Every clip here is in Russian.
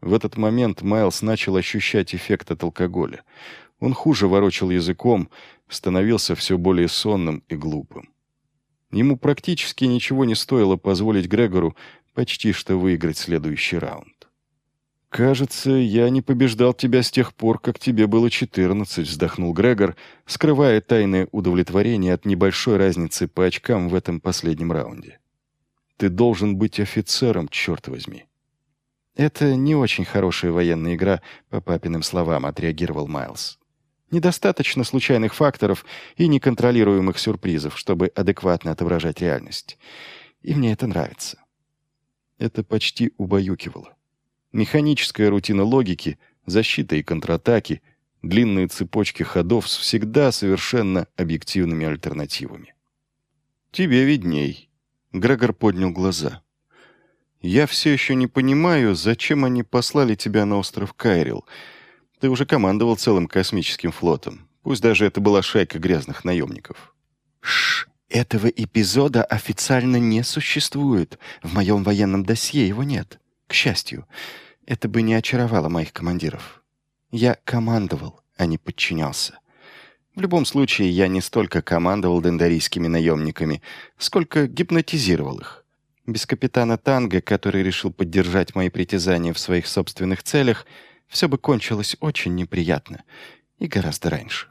В этот момент Майлз начал ощущать эффект от алкоголя. Он хуже ворочал языком, становился все более сонным и глупым. Ему практически ничего не стоило позволить Грегору почти что выиграть следующий раунд. «Кажется, я не побеждал тебя с тех пор, как тебе было 14», — вздохнул Грегор, скрывая тайное удовлетворение от небольшой разницы по очкам в этом последнем раунде. «Ты должен быть офицером, черт возьми». «Это не очень хорошая военная игра, по папиным словам», — отреагировал Майлз. «Недостаточно случайных факторов и неконтролируемых сюрпризов, чтобы адекватно отображать реальность. И мне это нравится». Это почти убаюкивало. Механическая рутина логики, защита и контратаки, длинные цепочки ходов с всегда совершенно объективными альтернативами. «Тебе видней», — Грегор поднял глаза. «Я все еще не понимаю, зачем они послали тебя на остров Кайрил. Ты уже командовал целым космическим флотом, пусть даже это была шайка грязных наемников». «Шш, этого эпизода официально не существует. В моем военном досье его нет. К счастью, это бы не очаровало моих командиров. Я командовал, а не подчинялся. В любом случае, я не столько командовал дендарийскими наемниками, сколько гипнотизировал их. Без капитана Танго, который решил поддержать мои притязания в своих собственных целях, все бы кончилось очень неприятно. И гораздо раньше.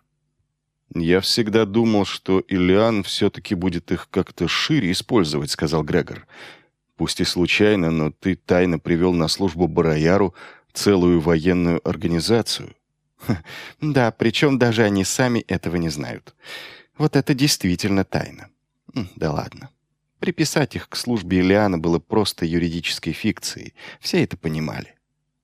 «Я всегда думал, что Иллиан все-таки будет их как-то шире использовать», — сказал Грегор. «Пусть и случайно, но ты тайно привел на службу Барояру целую военную организацию». «Да, причем даже они сами этого не знают. Вот это действительно тайна. Да ладно. Приписать их к службе Иллиана было просто юридической фикцией. Все это понимали».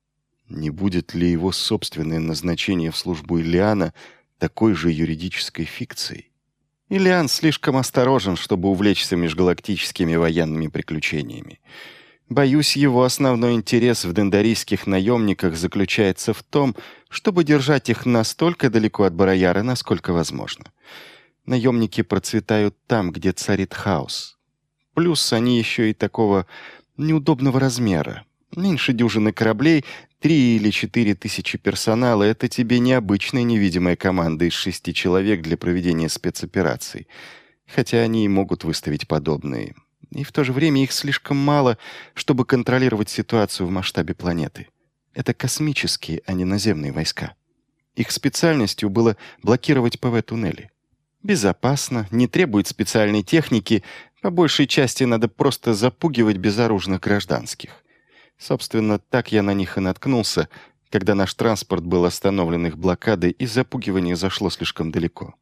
Не будет ли его собственное назначение в службу Иллиана такой же юридической фикцией? Иллиан слишком осторожен, чтобы увлечься межгалактическими военными приключениями. Боюсь, его основной интерес в дендарийских наемниках заключается в том, чтобы держать их настолько далеко от Барояра, насколько возможно. Наемники процветают там, где царит хаос. Плюс они еще и такого неудобного размера. Меньше дюжины кораблей, 3 или 4 тысячи персонала — это тебе необычная невидимая команда из 6 человек для проведения спецопераций. Хотя они и могут выставить подобные. И в то же время их слишком мало, чтобы контролировать ситуацию в масштабе планеты. Это космические, а не наземные войска. Их специальностью было блокировать ПВ-туннели. Безопасно, не требует специальной техники, по большей части надо просто запугивать безоружных гражданских. Собственно, так я на них и наткнулся, когда наш транспорт был остановлен их блокадой, и запугивание зашло слишком далеко.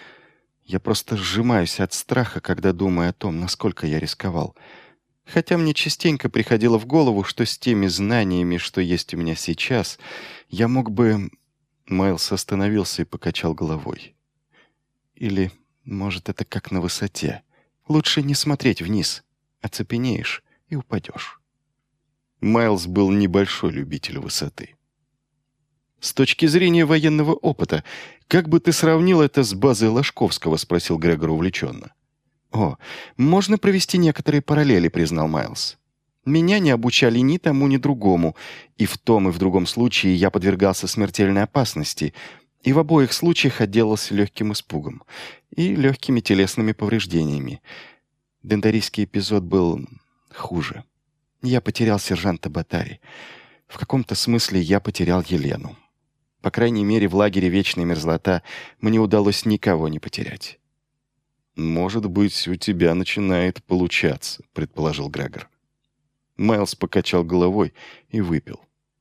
Я просто сжимаюсь от страха, когда думаю о том, насколько я рисковал. Хотя мне частенько приходило в голову, что с теми знаниями, что есть у меня сейчас, я мог бы... Майлз остановился и покачал головой. Или, может, это как на высоте. Лучше не смотреть вниз. Оцепенеешь и упадешь. Майлз был небольшой любитель высоты. «С точки зрения военного опыта, как бы ты сравнил это с базой Ложковского?» — спросил Грегор увлеченно. «О, можно провести некоторые параллели», — признал Майлз. «Меня не обучали ни тому, ни другому, и в том и в другом случае я подвергался смертельной опасности, и в обоих случаях отделался легким испугом и легкими телесными повреждениями. Дендарийский эпизод был хуже. Я потерял сержанта Батари. В каком-то смысле я потерял Елену. По крайней мере, в лагере «Вечная мерзлота» мне удалось никого не потерять». «Может быть, у тебя начинает получаться», — предположил Грегор. Майлз покачал головой и выпил.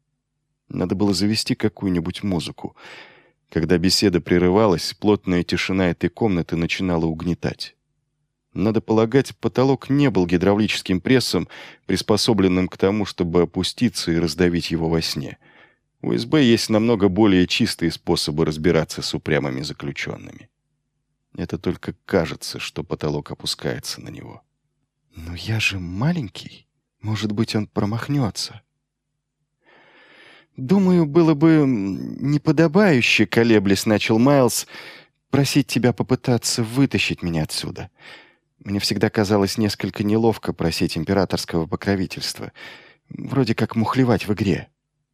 Надо было завести какую-нибудь музыку. Когда беседа прерывалась, плотная тишина этой комнаты начинала угнетать. Надо полагать, потолок не был гидравлическим прессом, приспособленным к тому, чтобы опуститься и раздавить его во сне. У СБ есть намного более чистые способы разбираться с упрямыми заключенными. Это только кажется, что потолок опускается на него. «Но я же маленький. Может быть, он промахнется». «Думаю, было бы неподобающе, колеблясь, начал Майлз, просить тебя попытаться вытащить меня отсюда. Мне всегда казалось несколько неловко просить императорского покровительства. Вроде как мухлевать в игре».